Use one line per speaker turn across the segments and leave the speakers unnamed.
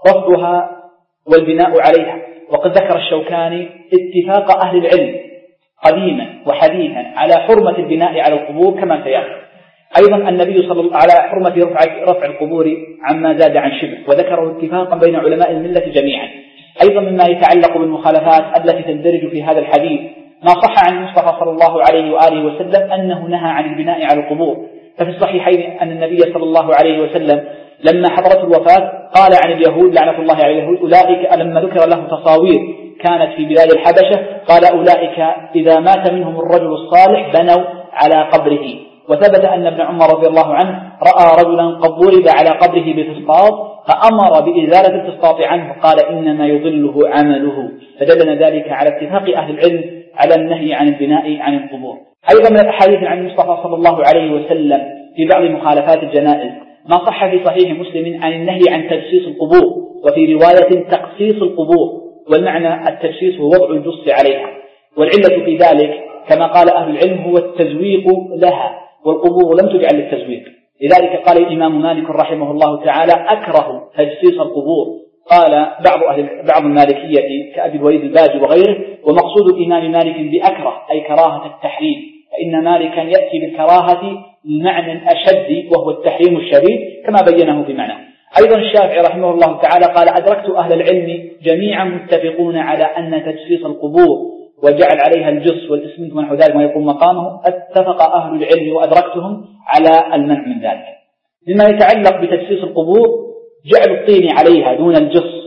رفضها والبناء عليها. وقد ذكر الشوكاني اتفاق أهل العلم قديما وحديثا على حرمة البناء على القبور كما سيأتي. أيضا النبي صلى الله عليه وسلم على حرمة رفع القبور عما زاد عن شبر، وذكره اتفاقا بين علماء الملة جميعا. أيضا مما يتعلق بالمخالفات التي تندرج في هذا الحديث ما صح عن المصطفى صلى الله عليه وآله وسلم أنه نهى عن البناء على القبور. ففي الصحيحين أن النبي صلى الله عليه وسلم لما حضرت الوفاة قال عن اليهود لعنة الله على اليهود أولئك، لما ذكر له تصاوير كانت في بلاد الحبشة قال أولئك إذا مات منهم الرجل الصالح بنوا على قبره. وثبت أن ابن عمر رضي الله عنه رأى رجلا قد ضرب على قبره بفسطاط فأمر بإزالة الفسطاط عنه قال إنما يضله عمله. فدلنا ذلك على اتفاق أهل العلم على النهي عن البناء عن القبور. أيضا من الأحاديث عن المصطفى صلى الله عليه وسلم في بعض مخالفات الجنائز ما صح في صحيح مسلم عن النهي عن تجسيس القبور، وفي رواية تقصيص القبور، والمعنى التجسيس هو وضع الجص عليها، والعلة في ذلك كما قال أهل العلم هو التزويق لها، والقبور لم تجعل للتزويق. لذلك قال الإمام مالك رحمه الله تعالى أكره تجسيس القبور. قال بعض المالكية كأبي الوليد الباجي وغيره، ومقصود الإمام مالك بأكره أي كراهة التحريم، فإن مالكا يأتي بالكراهة المعنى الأشد وهو التحريم الشديد كما بينه في معنى. أيضا الشافعي رحمه الله تعالى قال أدركت أهل العلم جميعا متفقون على أن تجسيس القبور وجعل عليها الجص والإسمنت ونحو ذلك ما يقوم مقامه اتفق أهل العلم وأدركتهم على المنع من ذلك. مما يتعلق بتجسيس القبور جعل الطين عليها دون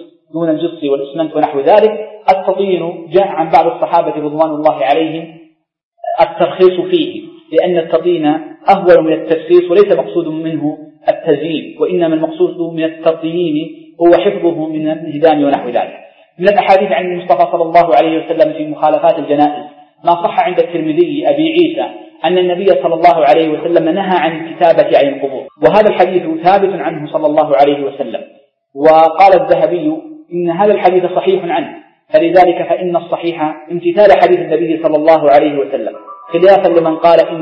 الجص والإسمنت ونحو ذلك. التطين جاء عن بعض الصحابة رضوان الله عليهم الترخيص فيه، لأن التطين أهون من التجسيس وليس مقصود منه التزيين، وإنما المقصود من التطين هو حفظه من الانهدام ونحو ذلك. من الأحاديث عن المصطفى صلى الله عليه وسلم في مخالفات الجنائز ما صح عند الترمذي أبي عيسى أن النبي صلى الله عليه وسلم نهى عن الكتابة عن القبور، وهذا الحديث ثابت عنه صلى الله عليه وسلم. وقال الذهبي إن هذا الحديث صحيح عنه، فلذلك فإن الصحيح امتثال حديث النبي صلى الله عليه وسلم، خلافا لمن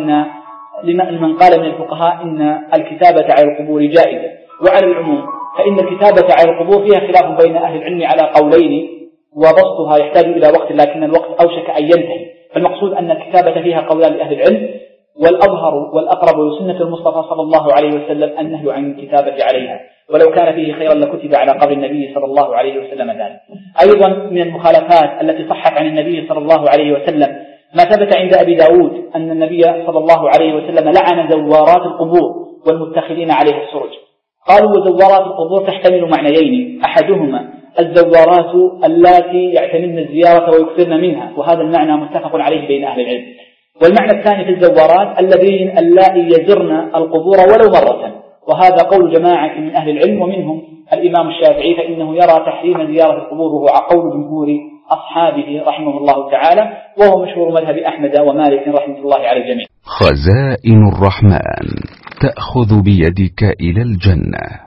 قال من الفقهاء إن الكتابة على القبور جائزة. وعلى العموم فإن الكتابة على القبور فيها خلاف بين أهل العلم على قولين، وبسطها يحتاج إلى وقت لكن الوقت أوشك أن ينتهي. فالمقصود أن الكتابة فيها قولان لأهل العلم، والأظهر والأقرب لسنة المصطفى صلى الله عليه وسلم النهي عن الكتابة عليها، ولو كان فيه خيرا لكتب على قبر النبي صلى الله عليه وسلم ذلك. أيضا من المخالفات التي صحت عن النبي صلى الله عليه وسلم ما ثبت عند أبي داود أن النبي صلى الله عليه وسلم لعن زوارات القبور والمتخذين عليها السرج. قالوا وزوارات القبور تحتمل معنيين، أحدهما الزوارات اللاتي يعتمدن الزيارة ويكثرن منها، وهذا المعنى متفق عليه بين أهل العلم. والمعنى الثاني في الزوارات الذين اللائي يزرن القبور ولو مرة، وهذا قول جماعة من أهل العلم ومنهم الإمام الشافعي، فإنه يرى تحريم زيارة القبور وهو قول جمهور أصحابه رحمه الله تعالى، وهو مشهور مذهب أحمد ومالك رحمة الله على الجميع.
خزائن الرحمن تأخذ بيدك إلى الجنة.